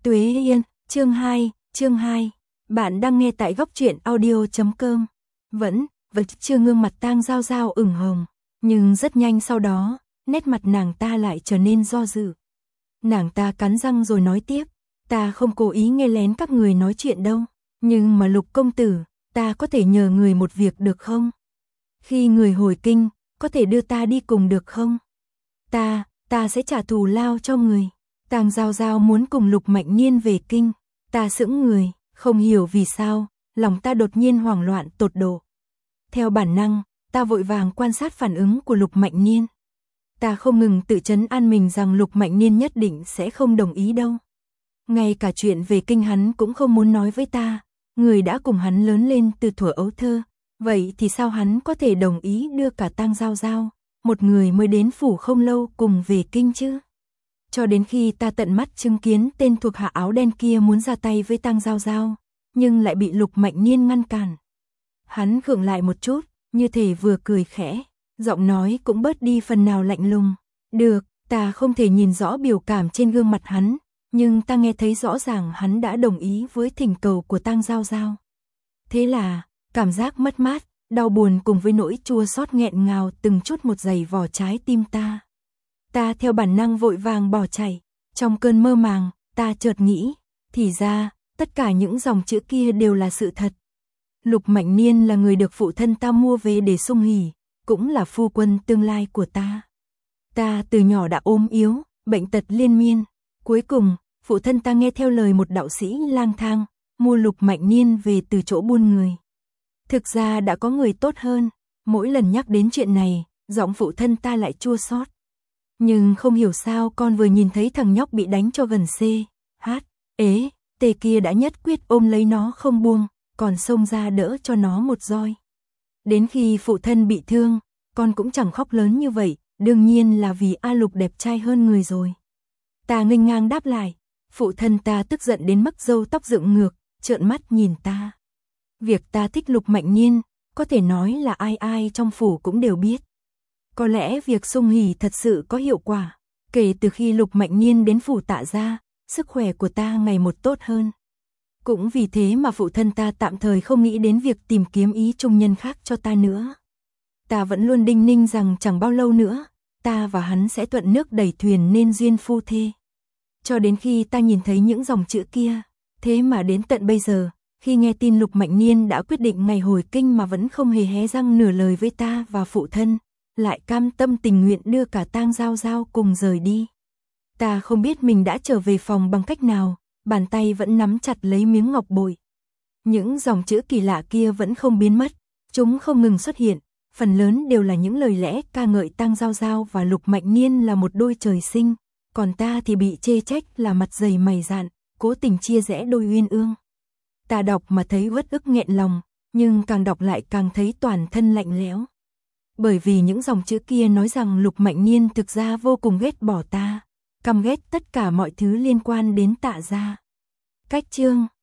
Tuế Yên, chương 2. Bạn đang nghe tại góc truyện audio.com. Vẫn chưa gương mặt Tang Giao Giao ửng hồng, nhưng rất nhanh sau đó, nét mặt nàng ta lại trở nên do dự. Nàng ta cắn răng rồi nói tiếp, ta không cố ý nghe lén các người nói chuyện đâu, nhưng mà Lục công tử, ta có thể nhờ người một việc được không? Khi người hồi kinh, có thể đưa ta đi cùng được không? Ta sẽ trả thù lao cho người. Tang Giao Giao muốn cùng Lục Mạnh Niên về kinh, ta sững người, không hiểu vì sao, lòng ta đột nhiên hoảng loạn tột độ. Theo bản năng, ta vội vàng quan sát phản ứng của Lục Mạnh Niên. Ta không ngừng tự trấn an mình rằng Lục Mạnh Niên nhất định sẽ không đồng ý đâu. Ngay cả chuyện về kinh hắn cũng không muốn nói với ta, người đã cùng hắn lớn lên từ thuở ấu thơ, vậy thì sao hắn có thể đồng ý đưa cả Tang Giao Giao, một người mới đến phủ không lâu cùng về kinh chứ? Cho đến khi ta tận mắt chứng kiến tên thuộc hạ áo đen kia muốn ra tay với Tang Giao Giao, nhưng lại bị Lục Mạnh Niên ngăn cản. Hắn khựng lại một chút, như thể vừa cười khẽ, giọng nói cũng bớt đi phần nào lạnh lùng. Được, ta không thể nhìn rõ biểu cảm trên gương mặt hắn, nhưng ta nghe thấy rõ ràng hắn đã đồng ý với thỉnh cầu của Tang Giao Giao. Thế là, cảm giác mất mát, đau buồn cùng với nỗi chua xót nghẹn ngào từng chút một giày vò trái tim ta. Ta theo bản năng vội vàng bỏ chạy. Trong cơn mơ màng, ta chợt nghĩ, thì ra, tất cả những dòng chữ kia đều là sự thật. Lục Mạnh Niên là người được phụ thân ta mua về để sung hỉ, cũng là phu quân tương lai của ta. Ta từ nhỏ đã ốm yếu, bệnh tật liên miên. Cuối cùng, phụ thân ta nghe theo lời một đạo sĩ lang thang, mua Lục Mạnh Niên về từ chỗ buôn người. Thực ra đã có người tốt hơn, mỗi lần nhắc đến chuyện này, giọng phụ thân ta lại chua xót. Nhưng không hiểu sao con vừa nhìn thấy thằng nhóc bị đánh cho gần CHT kia đã nhất quyết ôm lấy nó không buông, còn xông ra đỡ cho nó một roi. Đến khi phụ thân bị thương, con cũng chẳng khóc lớn như vậy, đương nhiên là vì A Lục đẹp trai hơn người rồi. Ta nghênh ngang đáp lại, phụ thân ta tức giận đến mức râu tóc dựng ngược, trợn mắt nhìn ta. Việc ta thích Lục Mạnh Niên, có thể nói là ai ai trong phủ cũng đều biết. Có lẽ việc sung hỉ thật sự có hiệu quả. Kể từ khi Lục Mạnh Niên đến phủ Tạ gia, sức khỏe của ta ngày một tốt hơn. Cũng vì thế mà phụ thân ta tạm thời không nghĩ đến việc tìm kiếm ý trung nhân khác cho ta nữa. Ta vẫn luôn đinh ninh rằng chẳng bao lâu nữa, ta và hắn sẽ thuận nước đẩy thuyền nên duyên phu thê. Cho đến khi ta nhìn thấy những dòng chữ kia, thế mà đến tận bây giờ, khi nghe tin Lục Mạnh Niên đã quyết định ngày hồi kinh mà vẫn không hề hé răng nửa lời với ta và phụ thân, lại cam tâm tình nguyện đưa cả Tang Giao Giao cùng rời đi. Ta không biết mình đã trở về phòng bằng cách nào, bàn tay vẫn nắm chặt lấy miếng ngọc bội. Những dòng chữ kỳ lạ kia vẫn không biến mất, chúng không ngừng xuất hiện, phần lớn đều là những lời lẽ ca ngợi Tang Giao Giao và Lục Mạnh Niên là một đôi trời sinh, còn ta thì bị chê trách là mặt dày mày dạn, cố tình chia rẽ đôi uyên ương. Ta đọc mà thấy uất ức nghẹn lòng, nhưng càng đọc lại càng thấy toàn thân lạnh lẽo. Bởi vì những dòng chữ kia nói rằng Lục Mạnh Niên thực ra vô cùng ghét bỏ ta, căm ghét tất cả mọi thứ liên quan đến Tạ gia. Cách chương